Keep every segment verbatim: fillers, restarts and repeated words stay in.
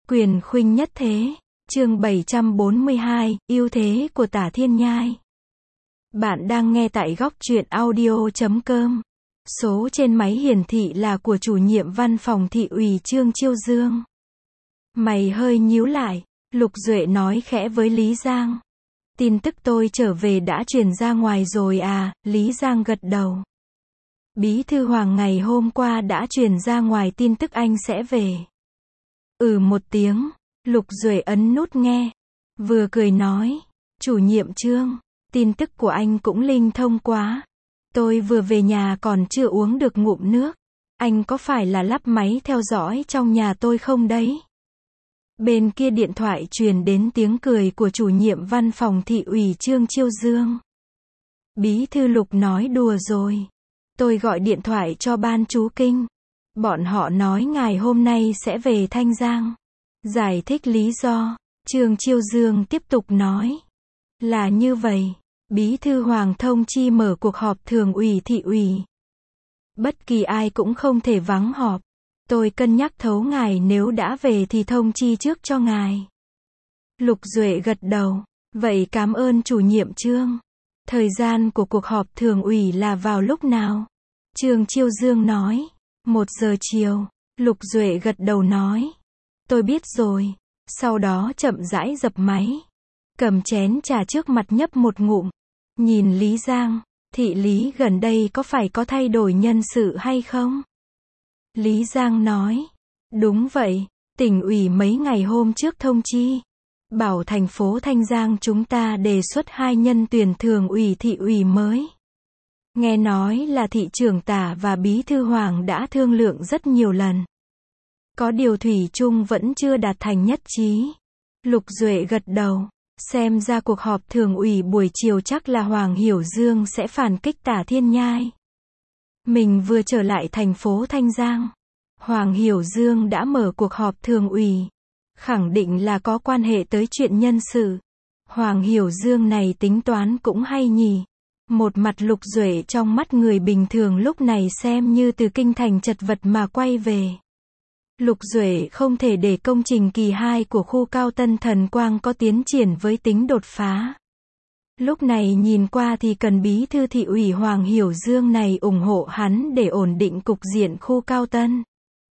Quyền khuynh nhất thế, chương bảy trăm bốn mươi hai, ưu thế của Tả Thiên Nhai. Bạn đang nghe tại góc truyện audio chấm com. Số trên máy hiển thị là của chủ nhiệm văn phòng thị ủy Trương Chiêu Dương. Mày hơi nhíu lại, Lục Duệ nói khẽ với Lý Giang. Tin tức tôi trở về đã truyền ra ngoài rồi à, Lý Giang gật đầu. Bí thư Hoàng ngày hôm qua đã truyền ra ngoài tin tức anh sẽ về. Ừ một tiếng, Lục Duệ ấn nút nghe. Vừa cười nói, chủ nhiệm Trương, tin tức của anh cũng linh thông quá. Tôi vừa về nhà còn chưa uống được ngụm nước. Anh có phải là lắp máy theo dõi trong nhà tôi không đấy? Bên kia điện thoại truyền đến tiếng cười của chủ nhiệm văn phòng thị ủy Trương Chiêu Dương. Bí thư Lục nói đùa rồi. Tôi gọi điện thoại cho ban chú kinh. Bọn họ nói ngài hôm nay sẽ về Thanh Giang. Giải thích lý do, Trương Chiêu Dương tiếp tục nói. Là như vậy, Bí thư Hoàng thông chi mở cuộc họp thường ủy thị ủy. Bất kỳ ai cũng không thể vắng họp. Tôi cân nhắc thấu ngài nếu đã về thì thông chi trước cho ngài. Lục Duệ gật đầu. Vậy cảm ơn chủ nhiệm Trương. Thời gian của cuộc họp thường ủy là vào lúc nào? Trương Chiêu Dương nói. Một giờ chiều. Lục Duệ gật đầu nói. Tôi biết rồi. Sau đó chậm rãi dập máy. Cầm chén trà trước mặt nhấp một ngụm. Nhìn Lý Giang. Thị Lý gần đây có phải có thay đổi nhân sự hay không? Lý Giang nói. Đúng vậy. Tỉnh ủy mấy ngày hôm trước thông chi. Bảo thành phố Thanh Giang chúng ta đề xuất hai nhân tuyển thường ủy thị ủy mới. Nghe nói là thị trưởng Tả và bí thư Hoàng đã thương lượng rất nhiều lần. Có điều thủy chung vẫn chưa đạt thành nhất trí. Lục Duệ gật đầu. Xem ra cuộc họp thường ủy buổi chiều chắc là Hoàng Hiểu Dương sẽ phản kích Tả Thiên Nhai. Mình vừa trở lại thành phố Thanh Giang. Hoàng Hiểu Dương đã mở cuộc họp thường ủy. Khẳng định là có quan hệ tới chuyện nhân sự. Hoàng Hiểu Dương này tính toán cũng hay nhỉ. Một mặt Lục Duệ trong mắt người bình thường lúc này xem như từ kinh thành chật vật mà quay về. Lục Duệ không thể để công trình kỳ hai của khu cao Tân Thần Quang có tiến triển với tính đột phá. Lúc này nhìn qua thì cần bí thư thị ủy Hoàng Hiểu Dương này ủng hộ hắn để ổn định cục diện khu cao Tân.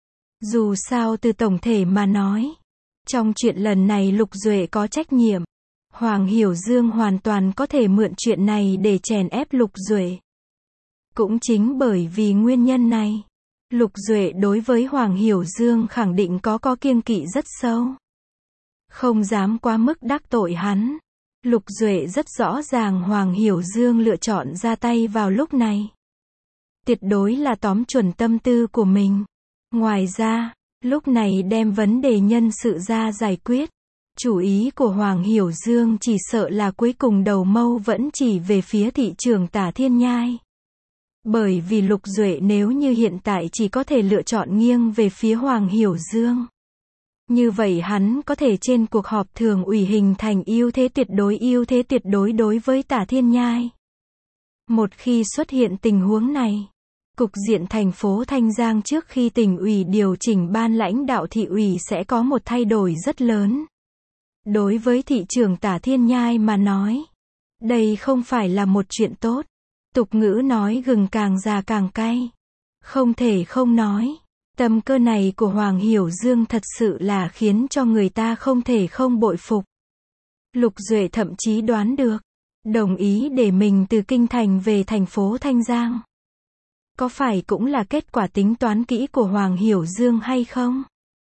Dù sao từ tổng thể mà nói, trong chuyện lần này Lục Duệ có trách nhiệm. Hoàng Hiểu Dương hoàn toàn có thể mượn chuyện này để chèn ép Lục Duệ. Cũng chính bởi vì nguyên nhân này, Lục Duệ đối với Hoàng Hiểu Dương khẳng định có có kiêng kỵ rất sâu. Không dám quá mức đắc tội hắn. Lục Duệ rất rõ ràng Hoàng Hiểu Dương lựa chọn ra tay vào lúc này. Tuyệt đối là tóm chuẩn tâm tư của mình. Ngoài ra, lúc này đem vấn đề nhân sự ra giải quyết. Chủ ý của Hoàng Hiểu Dương chỉ sợ là cuối cùng đầu mâu vẫn chỉ về phía thị trưởng Tả Thiên Nhai. Bởi vì Lục Duệ nếu như hiện tại chỉ có thể lựa chọn nghiêng về phía Hoàng Hiểu Dương. Như vậy hắn có thể trên cuộc họp thường ủy hình thành ưu thế tuyệt đối ưu thế tuyệt đối đối với Tả Thiên Nhai. Một khi xuất hiện tình huống này, cục diện thành phố Thanh Giang trước khi tỉnh ủy điều chỉnh ban lãnh đạo thị ủy sẽ có một thay đổi rất lớn. Đối với thị trưởng Tả Thiên Nhai mà nói, đây không phải là một chuyện tốt. Tục ngữ nói gừng càng già càng cay. Không thể không nói, tâm cơ này của Hoàng Hiểu Dương thật sự là khiến cho người ta không thể không bội phục. Lục Duệ thậm chí đoán được, đồng ý để mình từ kinh thành về thành phố Thanh Giang. Có phải cũng là kết quả tính toán kỹ của Hoàng Hiểu Dương hay không?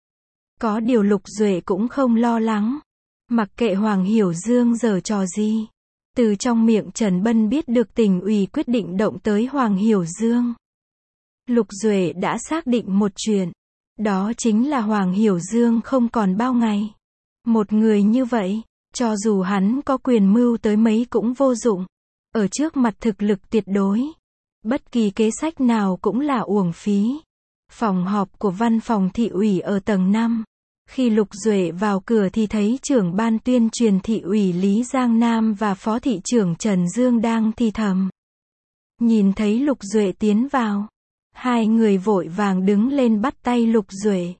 Có điều Lục Duệ cũng không lo lắng. Mặc kệ Hoàng Hiểu Dương giở trò gì. Từ trong miệng Trần Bân biết được tỉnh ủy quyết định động tới Hoàng Hiểu Dương. Lục Duệ đã xác định một chuyện. Đó chính là Hoàng Hiểu Dương không còn bao ngày. Một người như vậy, cho dù hắn có quyền mưu tới mấy cũng vô dụng. Ở trước mặt thực lực tuyệt đối, bất kỳ kế sách nào cũng là uổng phí. Phòng họp của văn phòng thị ủy ở tầng năm. Khi Lục Duệ vào cửa thì thấy trưởng ban tuyên truyền thị ủy Lý Giang Nam và phó thị trưởng Trần Dương đang thì thầm. Nhìn thấy Lục Duệ tiến vào, hai người vội vàng đứng lên bắt tay Lục Duệ.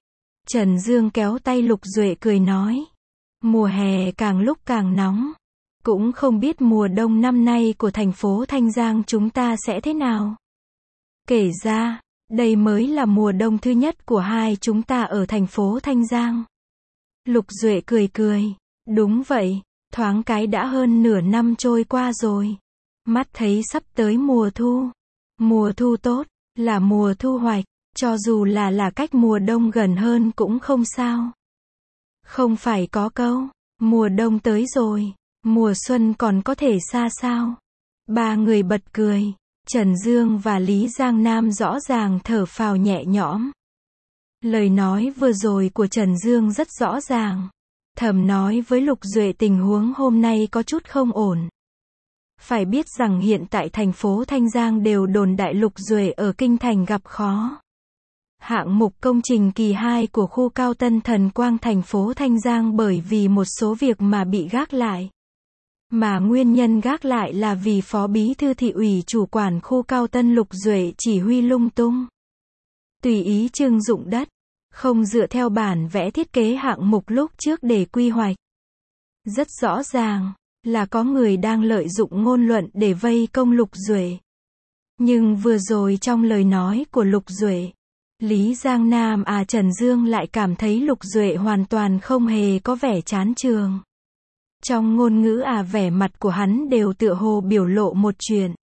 Trần Dương kéo tay Lục Duệ cười nói. Mùa hè càng lúc càng nóng. Cũng không biết mùa đông năm nay của thành phố Thanh Giang chúng ta sẽ thế nào. Kể ra, đây mới là mùa đông thứ nhất của hai chúng ta ở thành phố Thanh Giang. Lục Duệ cười cười. Đúng vậy, thoáng cái đã hơn nửa năm trôi qua rồi. Mắt thấy sắp tới mùa thu. Mùa thu tốt, là mùa thu hoạch, cho dù là là cách mùa đông gần hơn cũng không sao. Không phải có câu, mùa đông tới rồi, mùa xuân còn có thể xa sao. Ba người bật cười. Trần Dương và Lý Giang Nam rõ ràng thở phào nhẹ nhõm. Lời nói vừa rồi của Trần Dương rất rõ ràng. Thầm nói với Lục Duệ tình huống hôm nay có chút không ổn. Phải biết rằng hiện tại thành phố Thanh Giang đều đồn đại Lục Duệ ở kinh thành gặp khó. Hạng mục công trình kỳ hai của khu cao tân Thần Quang thành phố Thanh Giang bởi vì một số việc mà bị gác lại. Mà nguyên nhân gác lại là vì Phó Bí thư Thị ủy chủ quản khu cao tân Lục Duệ chỉ huy lung tung. Tùy ý trưng dụng đất, không dựa theo bản vẽ thiết kế hạng mục lúc trước để quy hoạch. Rất rõ ràng, là có người đang lợi dụng ngôn luận để vây công Lục Duệ. Nhưng vừa rồi trong lời nói của Lục Duệ, Lý Giang Nam à Trần Dương lại cảm thấy Lục Duệ hoàn toàn không hề có vẻ chán trường. Trong ngôn ngữ à vẻ mặt của hắn đều tựa hồ biểu lộ một chuyện.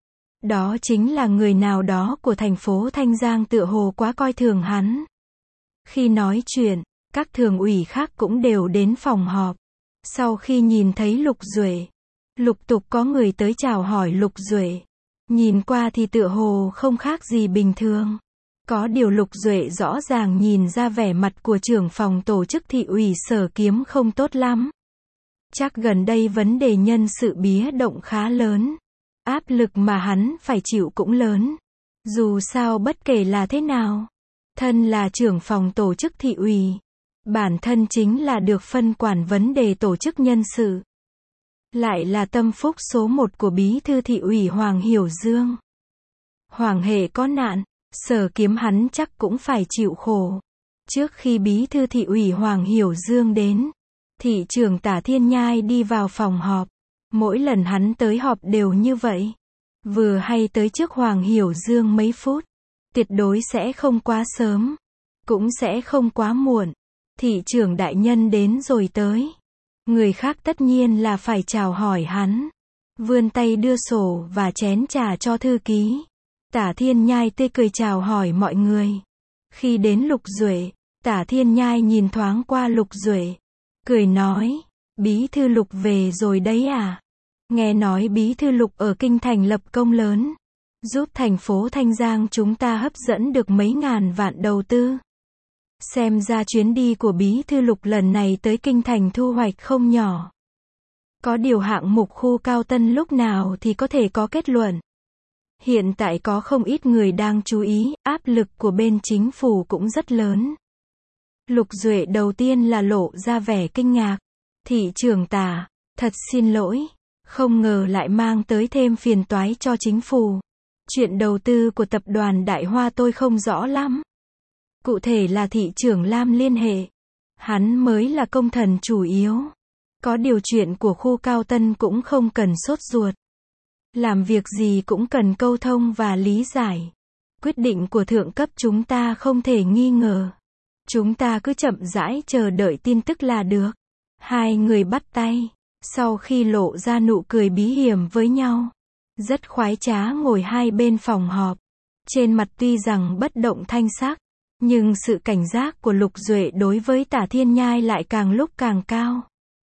Đó chính là người nào đó của thành phố Thanh Giang tựa hồ quá coi thường hắn. Khi nói chuyện, các thường ủy khác cũng đều đến phòng họp. Sau khi nhìn thấy Lục Duệ, lục tục có người tới chào hỏi Lục Duệ. Nhìn qua thì tựa hồ không khác gì bình thường. Có điều Lục Duệ rõ ràng nhìn ra vẻ mặt của trưởng phòng tổ chức thị ủy Sở Kiếm không tốt lắm. Chắc gần đây vấn đề nhân sự bía động khá lớn. Áp lực mà hắn phải chịu cũng lớn. Dù sao bất kể là thế nào, thân là trưởng phòng tổ chức thị ủy, bản thân chính là được phân quản vấn đề tổ chức nhân sự. Lại là tâm phúc số một của Bí thư Thị ủy Hoàng Hiểu Dương. Hoàng hệ có nạn, Sở Kiếm hắn chắc cũng phải chịu khổ. Trước khi Bí thư Thị ủy Hoàng Hiểu Dương đến, thị trưởng Tả Thiên Nhai đi vào phòng họp. Mỗi lần hắn tới họp đều như vậy. Vừa hay tới trước Hoàng Hiểu Dương mấy phút. Tuyệt đối sẽ không quá sớm. Cũng sẽ không quá muộn. Thị trưởng đại nhân đến rồi tới. Người khác tất nhiên là phải chào hỏi hắn. Vươn tay đưa sổ và chén trà cho thư ký. Tả Thiên Nhai tươi cười chào hỏi mọi người. Khi đến Lục Duệ, Tả Thiên Nhai nhìn thoáng qua Lục Duệ. Cười nói, Bí thư Lục về rồi đấy à? Nghe nói Bí thư Lục ở kinh thành lập công lớn. Giúp thành phố Thanh Giang chúng ta hấp dẫn được mấy ngàn vạn đầu tư. Xem ra chuyến đi của Bí thư Lục lần này tới kinh thành thu hoạch không nhỏ. Có điều hạng mục khu cao tân lúc nào thì có thể có kết luận. Hiện tại có không ít người đang chú ý, áp lực của bên chính phủ cũng rất lớn. Lục Duệ đầu tiên là lộ ra vẻ kinh ngạc. Thị trưởng Tả, thật xin lỗi, không ngờ lại mang tới thêm phiền toái cho chính phủ. Chuyện đầu tư của tập đoàn Đại Hoa tôi không rõ lắm. Cụ thể là thị trưởng Lam liên hệ. Hắn mới là công thần chủ yếu. Có điều chuyện của khu cao tân cũng không cần sốt ruột. Làm việc gì cũng cần câu thông và lý giải. Quyết định của thượng cấp chúng ta không thể nghi ngờ. Chúng ta cứ chậm rãi chờ đợi tin tức là được. Hai người bắt tay. Sau khi lộ ra nụ cười bí hiểm với nhau. Rất khoái trá ngồi hai bên phòng họp. Trên mặt tuy rằng bất động thanh sắc. Nhưng sự cảnh giác của Lục Duệ đối với Tả Thiên Nhai lại càng lúc càng cao.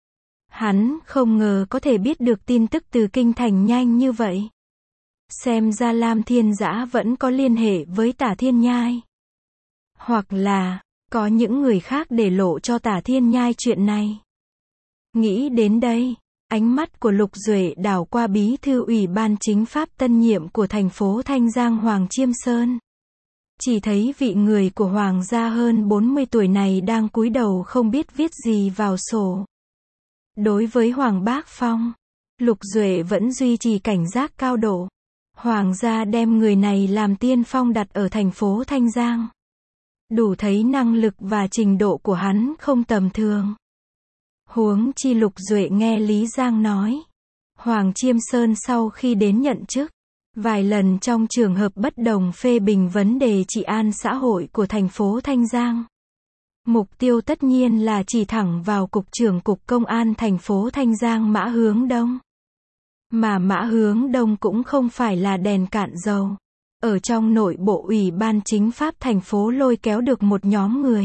Hắn không ngờ có thể biết được tin tức từ kinh thành nhanh như vậy. Xem ra Lam Thiên Dã vẫn có liên hệ với Tả Thiên Nhai. Hoặc là, có những người khác để lộ cho Tả Thiên Nhai chuyện này. Nghĩ đến đây, ánh mắt của Lục Duệ đảo qua Bí thư Ủy ban Chính pháp tân nhiệm của thành phố Thanh Giang Hoàng Chiêm Sơn. Chỉ thấy vị người của Hoàng gia hơn bốn mươi tuổi này đang cúi đầu không biết viết gì vào sổ. Đối với Hoàng Bác Phong, Lục Duệ vẫn duy trì cảnh giác cao độ. Hoàng gia đem người này làm tiên phong đặt ở thành phố Thanh Giang. đủ thấy năng lực và trình độ của hắn không tầm thường. Huống chi Lục Duệ nghe Lý Giang nói, Hoàng Chiêm Sơn sau khi đến nhận chức, vài lần trong trường hợp bất đồng phê bình vấn đề trị an xã hội của thành phố Thanh Giang. Mục tiêu tất nhiên là chỉ thẳng vào Cục trưởng Cục Công an thành phố Thanh Giang Mã Hướng Đông. Mà Mã Hướng Đông cũng không phải là đèn cạn dầu. Ở trong nội bộ Ủy ban Chính pháp thành phố lôi kéo được một nhóm người.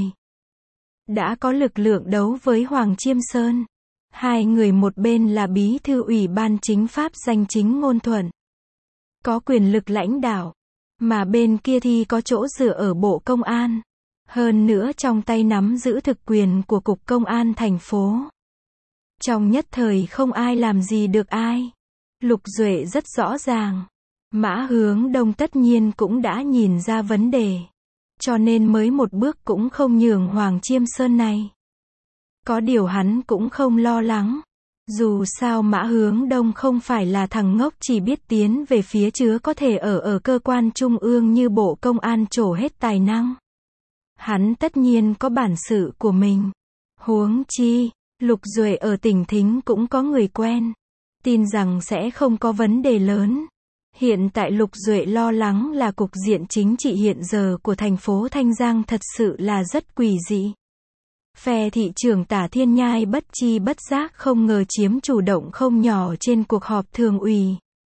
Đã có lực lượng đấu với Hoàng Chiêm Sơn. Hai người một bên là Bí thư Ủy ban Chính pháp Danh Chính Ngôn Thuận. Có quyền lực lãnh đạo. Mà bên kia thì có chỗ dựa ở Bộ Công an. Hơn nữa trong tay nắm giữ thực quyền của Cục Công an thành phố. Trong nhất thời không ai làm gì được ai. Lục Duệ rất rõ ràng. Mã Hướng Đông tất nhiên cũng đã nhìn ra vấn đề. Cho nên mới một bước cũng không nhường Hoàng Chiêm Sơn này. Có điều hắn cũng không lo lắng. Dù sao Mã Hướng Đông không phải là thằng ngốc chỉ biết tiến về phía chứa có thể ở ở cơ quan trung ương như Bộ Công an trổ hết tài năng. Hắn tất nhiên có bản sự của mình. Huống chi, Lục Duệ ở tỉnh Thính cũng có người quen. Tin rằng sẽ không có vấn đề lớn. Hiện tại Lục Duệ lo lắng là cục diện chính trị hiện giờ của thành phố Thanh Giang thật sự là rất quỷ dị. Phe thị trưởng Tả Thiên Nhai bất chi bất giác không ngờ chiếm chủ động không nhỏ trên cuộc họp thường ủy.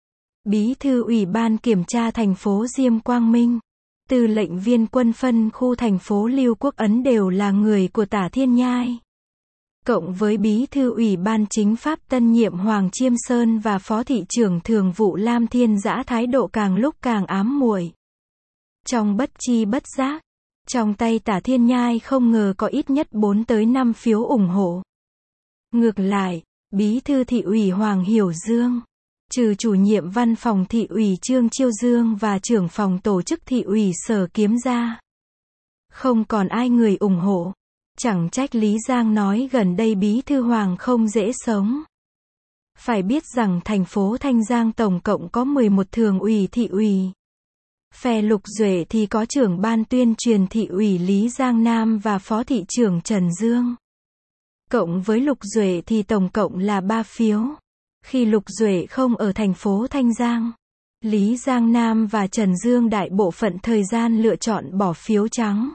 Bí thư Ủy ban Kiểm tra thành phố Diêm Quang Minh, tư lệnh viên quân phân khu thành phố Lưu Quốc Ấn đều là người của Tả Thiên Nhai. Cộng với Bí thư Ủy ban Chính pháp tân nhiệm Hoàng Chiêm Sơn và Phó thị trưởng Thường vụ Lam Thiên Dã thái độ càng lúc càng ám muội. Trong bất chi bất giác, trong tay Tả Thiên Nhai không ngờ có ít nhất bốn tới năm phiếu ủng hộ. Ngược lại, Bí thư thị ủy Hoàng Hiểu Dương, trừ chủ nhiệm văn phòng thị ủy Trương Chiêu Dương và trưởng phòng tổ chức thị ủy Sở Kiếm ra, không còn ai người ủng hộ. Chẳng trách Lý Giang nói gần đây Bí thư Hoàng không dễ sống. Phải biết rằng thành phố Thanh Giang tổng cộng có mười một thường ủy thị ủy. Phe Lục Duệ thì có trưởng ban tuyên truyền thị ủy Lý Giang Nam và phó thị trưởng Trần Dương. Cộng với Lục Duệ thì tổng cộng là ba phiếu. Khi Lục Duệ không ở thành phố Thanh Giang, Lý Giang Nam và Trần Dương đại bộ phận thời gian lựa chọn bỏ phiếu trắng.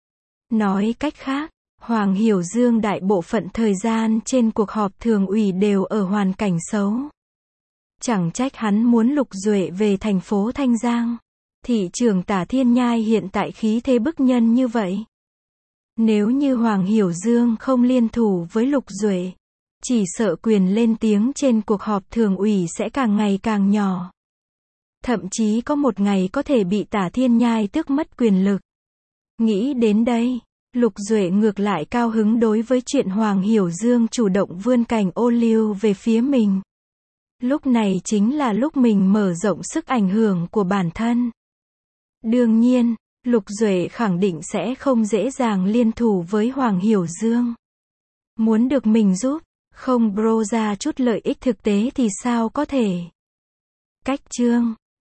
Nói cách khác, Hoàng Hiểu Dương đại bộ phận thời gian trên cuộc họp thường ủy đều ở hoàn cảnh xấu. Chẳng trách hắn muốn Lục Duệ về thành phố Thanh Giang. Thị trưởng Tả Thiên Nhai hiện tại khí thế bức nhân như vậy. Nếu như Hoàng Hiểu Dương không liên thủ với Lục Duệ, chỉ sợ quyền lên tiếng trên cuộc họp thường ủy sẽ càng ngày càng nhỏ. Thậm chí có một ngày có thể bị Tả Thiên Nhai tước mất quyền lực. Nghĩ đến đây, Lục Duệ ngược lại cao hứng đối với chuyện Hoàng Hiểu Dương chủ động vươn cành ô liu về phía mình. Lúc này chính là lúc mình mở rộng sức ảnh hưởng của bản thân. Đương nhiên, Lục Duệ khẳng định sẽ không dễ dàng liên thủ với Hoàng Hiểu Dương. Muốn được mình giúp, không bro ra chút lợi ích thực tế thì sao có thể. Cách chương